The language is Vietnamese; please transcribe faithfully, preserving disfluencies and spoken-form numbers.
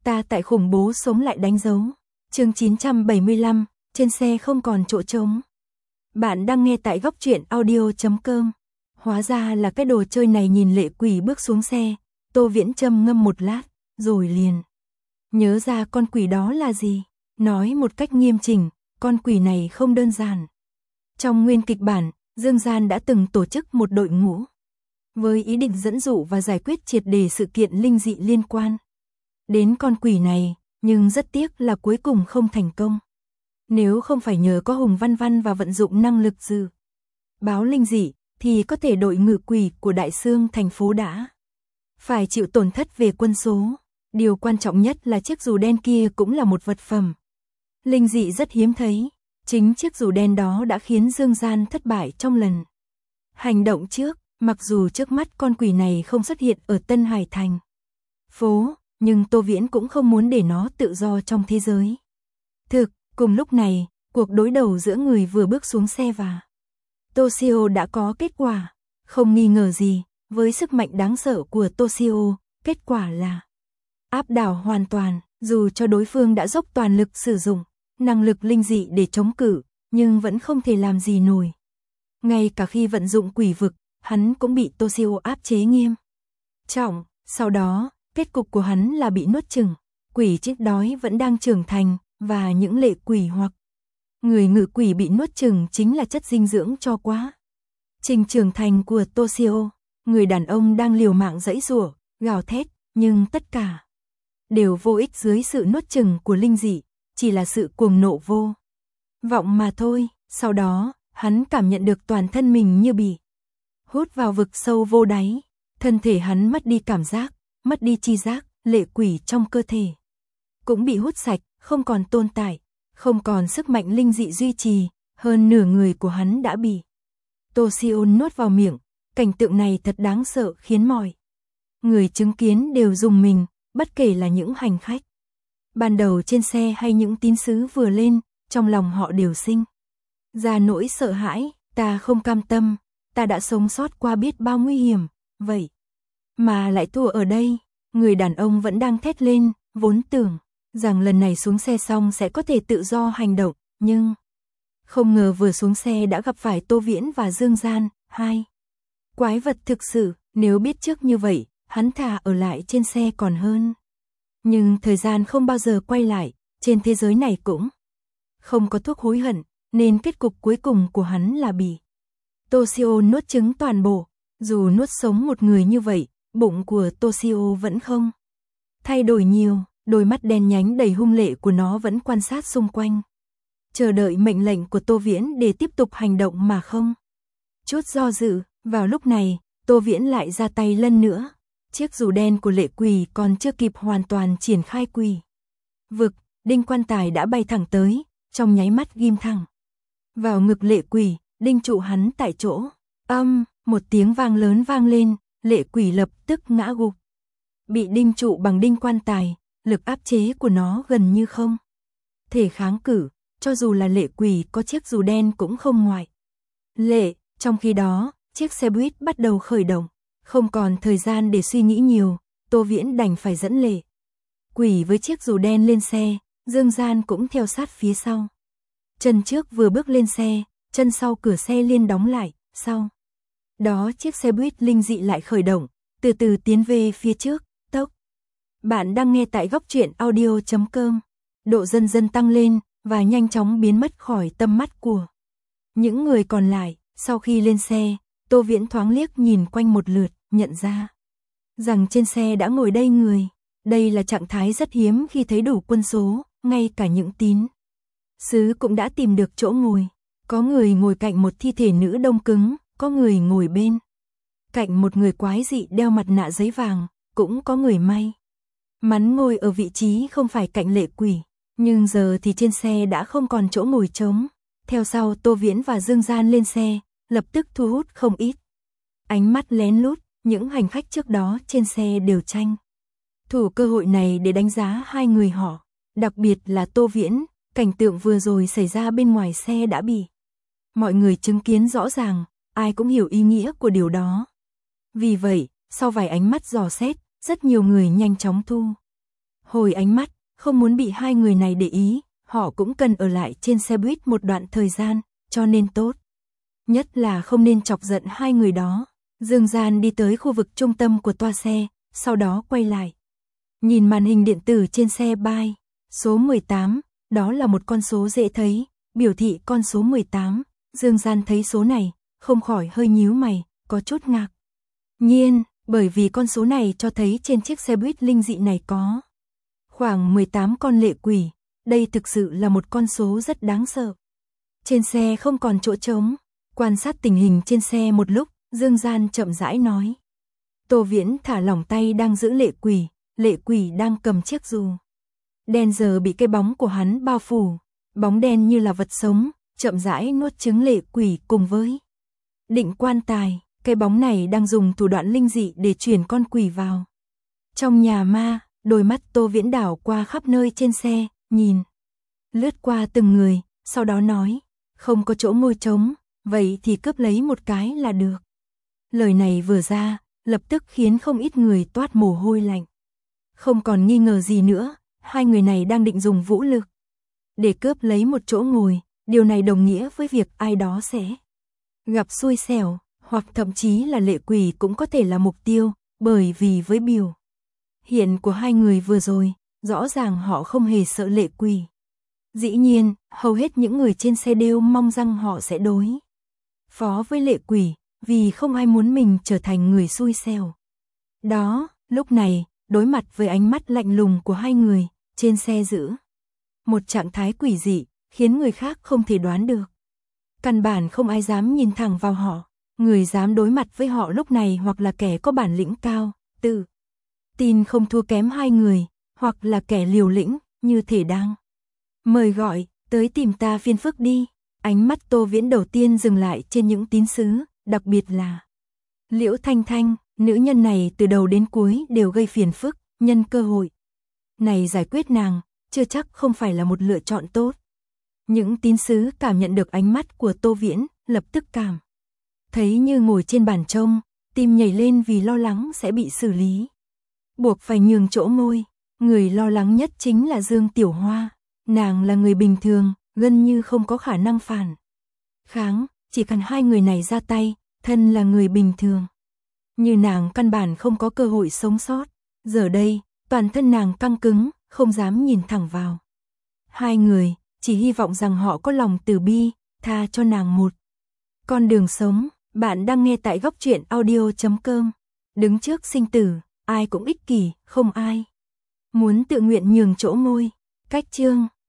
Ta tại khủng bố sống lại đánh dấu. Chương chín trăm bảy mươi lăm, trên xe không còn chỗ trống. Bạn đang nghe tại góc truyện audio chấm com. Hóa ra là cái đồ chơi này. Nhìn Lệ Quỷ bước xuống xe, Tô Viễn trầm ngâm một lát, rồi liền nhớ ra con quỷ đó là gì. Nói một cách nghiêm chỉnh, con quỷ này không đơn giản. Trong nguyên kịch bản, Dương Gian đã từng tổ chức một đội ngũ với ý định dẫn dụ và giải quyết triệt đề sự kiện linh dị liên quan đến con quỷ này, nhưng rất tiếc là cuối cùng không thành công. Nếu không phải nhờ có Hùng Văn Văn và vận dụng năng lực dự báo linh dị, thì có thể đội ngự quỷ của Đại Xương thành phố đã phải chịu tổn thất về quân số. Điều quan trọng nhất là chiếc dù đen kia cũng là một vật phẩm linh dị rất hiếm thấy. Chính chiếc dù đen đó đã khiến Dương Gian thất bại trong lần hành động trước. Mặc dù trước mắt con quỷ này không xuất hiện ở Tân Hải thành phố, nhưng Tô Viễn cũng không muốn để nó tự do trong thế giới thực. Cùng lúc này, cuộc đối đầu giữa người vừa bước xuống xe và Toshio đã có kết quả. Không nghi ngờ gì, với sức mạnh đáng sợ của Toshio, kết quả là áp đảo hoàn toàn. Dù cho đối phương đã dốc toàn lực sử dụng năng lực linh dị để chống cự, nhưng vẫn không thể làm gì nổi. Ngay cả khi vận dụng quỷ vực, hắn cũng bị Toshio áp chế nghiêm trọng. Sau đó, kết cục của hắn là bị nuốt chửng. Quỷ chết đói vẫn đang trưởng thành, và những lệ quỷ hoặc người ngự quỷ bị nuốt chửng chính là chất dinh dưỡng cho quá trình trưởng thành của Toshio. Người đàn ông đang liều mạng giãy giụa, gào thét, nhưng tất cả đều vô ích dưới sự nuốt chửng của linh dị, chỉ là sự cuồng nộ vô vọng mà thôi. Sau đó, hắn cảm nhận được toàn thân mình như bị hút vào vực sâu vô đáy. Thân thể hắn mất đi cảm giác, mất đi tri giác, lệ quỷ trong cơ thể cũng bị hút sạch, không còn tồn tại, không còn sức mạnh linh dị duy trì. Hơn nửa người của hắn đã bị Toshio nuốt vào miệng. Cảnh tượng này thật đáng sợ, khiến mọi người chứng kiến đều rùng mình, bất kể là những hành khách ban đầu trên xe hay những tín sứ vừa lên, trong lòng họ đều sinh ra nỗi sợ hãi. Ta không cam tâm, ta đã sống sót qua biết bao nguy hiểm, vậy mà lại thua ở đây. Người đàn ông vẫn đang thét lên, vốn tưởng rằng lần này xuống xe xong sẽ có thể tự do hành động, nhưng không ngờ vừa xuống xe đã gặp phải Tô Viễn và Dương Gian, hai quái vật thực sự. Nếu biết trước như vậy, hắn thà ở lại trên xe còn hơn. Nhưng thời gian không bao giờ quay lại, trên thế giới này cũng không có thuốc hối hận, nên kết cục cuối cùng của hắn là bị Toshio nuốt trứng toàn bộ. Dù nuốt sống một người như vậy, bụng của Toshio vẫn không thay đổi nhiều. Đôi mắt đen nhánh đầy hung lệ của nó vẫn quan sát xung quanh, chờ đợi mệnh lệnh của Tô Viễn để tiếp tục hành động mà không chút do dự. Vào lúc này, Tô Viễn lại ra tay lần nữa. Chiếc dù đen của lệ quỷ còn chưa kịp hoàn toàn triển khai quỷ vực, đinh quan tài đã bay thẳng tới, trong nháy mắt ghim thẳng vào ngực lệ quỷ, đinh trụ hắn tại chỗ. Âm, một tiếng vang lớn vang lên, lệ quỷ lập tức ngã gục. Bị đinh trụ bằng đinh quan tài, lực áp chế của nó gần như không thể kháng cự, cho dù là lệ quỷ có chiếc dù đen cũng không ngoại lệ. Trong khi đó, chiếc xe buýt bắt đầu khởi động. Không còn thời gian để suy nghĩ nhiều, Tô Viễn đành phải dẫn lệ quỷ với chiếc dù đen lên xe. Dương Gian cũng theo sát phía sau. Chân trước vừa bước lên xe, chân sau cửa xe liên đóng lại. Sau đó chiếc xe buýt linh dị lại khởi động, từ từ tiến về phía trước. Tốc Bạn đang nghe tại góc truyện audio chấm com. Độ dần dần tăng lên và nhanh chóng biến mất khỏi tầm mắt của những người còn lại. Sau khi lên xe, Tô Viễn thoáng liếc nhìn quanh một lượt, nhận ra rằng trên xe đã ngồi đầy người. Đây là trạng thái rất hiếm khi thấy đủ quân số, ngay cả những tín sứ cũng đã tìm được chỗ ngồi. Có người ngồi cạnh một thi thể nữ đông cứng, có người ngồi bên cạnh một người quái dị đeo mặt nạ giấy vàng, cũng có người may mắn ngồi ở vị trí không phải cạnh lệ quỷ. Nhưng giờ thì trên xe đã không còn chỗ ngồi trống. Theo sau Tô Viễn và Dương Gian lên xe, lập tức thu hút không ít ánh mắt lén lút. Những hành khách trước đó trên xe đều tranh thủ cơ hội này để đánh giá hai người họ. Đặc biệt là Tô Viễn, cảnh tượng vừa rồi xảy ra bên ngoài xe đã bị mọi người chứng kiến rõ ràng, ai cũng hiểu ý nghĩa của điều đó. Vì vậy, sau vài ánh mắt dò xét, rất nhiều người nhanh chóng thu hồi ánh mắt, không muốn bị hai người này để ý, họ cũng cần ở lại trên xe buýt một đoạn thời gian, cho nên tốt. Nhất là không nên chọc giận hai người đó. Dương Gian đi tới khu vực trung tâm của toa xe, sau đó quay lại. Nhìn màn hình điện tử trên xe bay, số mười tám, đó là một con số dễ thấy, biểu thị con số mười tám. Dương Gian thấy số này, không khỏi hơi nhíu mày, có chút ngạc nhiên, bởi vì con số này cho thấy trên chiếc xe buýt linh dị này có khoảng mười tám con lệ quỷ, đây thực sự là một con số rất đáng sợ. Trên xe không còn chỗ trống, quan sát tình hình trên xe một lúc, Dương Gian chậm rãi nói. Tô Viễn thả lỏng tay đang giữ lệ quỷ, lệ quỷ đang cầm chiếc dù đen giờ bị cái bóng của hắn bao phủ, bóng đen như là vật sống, chậm rãi nuốt trứng lệ quỷ cùng với định quan tài, cái bóng này đang dùng thủ đoạn linh dị để chuyển con quỷ vào trong nhà ma. Đôi mắt Tô Viễn đảo qua khắp nơi trên xe, nhìn lướt qua từng người, sau đó nói, không có chỗ ngồi trống, vậy thì cướp lấy một cái là được. Lời này vừa ra, lập tức khiến không ít người toát mồ hôi lạnh. Không còn nghi ngờ gì nữa, hai người này đang định dùng vũ lực để cướp lấy một chỗ ngồi, điều này đồng nghĩa với việc ai đó sẽ gặp xui xẻo, hoặc thậm chí là lệ quỷ cũng có thể là mục tiêu, bởi vì với biểu hiện của hai người vừa rồi, rõ ràng họ không hề sợ lệ quỷ. Dĩ nhiên, hầu hết những người trên xe đều mong rằng họ sẽ đối phó với lệ quỷ, vì không ai muốn mình trở thành người xui xẻo. Đó, lúc này, đối mặt với ánh mắt lạnh lùng của hai người, trên xe giữ một trạng thái quỷ dị, khiến người khác không thể đoán được. Căn bản không ai dám nhìn thẳng vào họ, người dám đối mặt với họ lúc này hoặc là kẻ có bản lĩnh cao, tự tin không thua kém hai người, hoặc là kẻ liều lĩnh, như thể đang mời gọi, tới tìm ta phiền phức đi. Ánh mắt Tô Viễn đầu tiên dừng lại trên những tín sứ, đặc biệt là Liễu Thanh Thanh, nữ nhân này từ đầu đến cuối đều gây phiền phức, nhân cơ hội này giải quyết nàng, chưa chắc không phải là một lựa chọn tốt. Những tín sứ cảm nhận được ánh mắt của Tô Viễn, lập tức cảm thấy như ngồi trên bàn trông, tim nhảy lên vì lo lắng sẽ bị xử lý, buộc phải nhường chỗ ngồi. Người lo lắng nhất chính là Dương Tiểu Hoa, nàng là người bình thường, gần như không có khả năng phản kháng, chỉ cần hai người này ra tay, thân là người bình thường như nàng căn bản không có cơ hội sống sót. Giờ đây, toàn thân nàng căng cứng, không dám nhìn thẳng vào hai người, chỉ hy vọng rằng họ có lòng từ bi, tha cho nàng một con đường sống. Bạn đang nghe tại góc truyện audio chấm com. Đứng trước sinh tử, ai cũng ích kỷ, không ai muốn tự nguyện nhường chỗ ngồi. Cách chương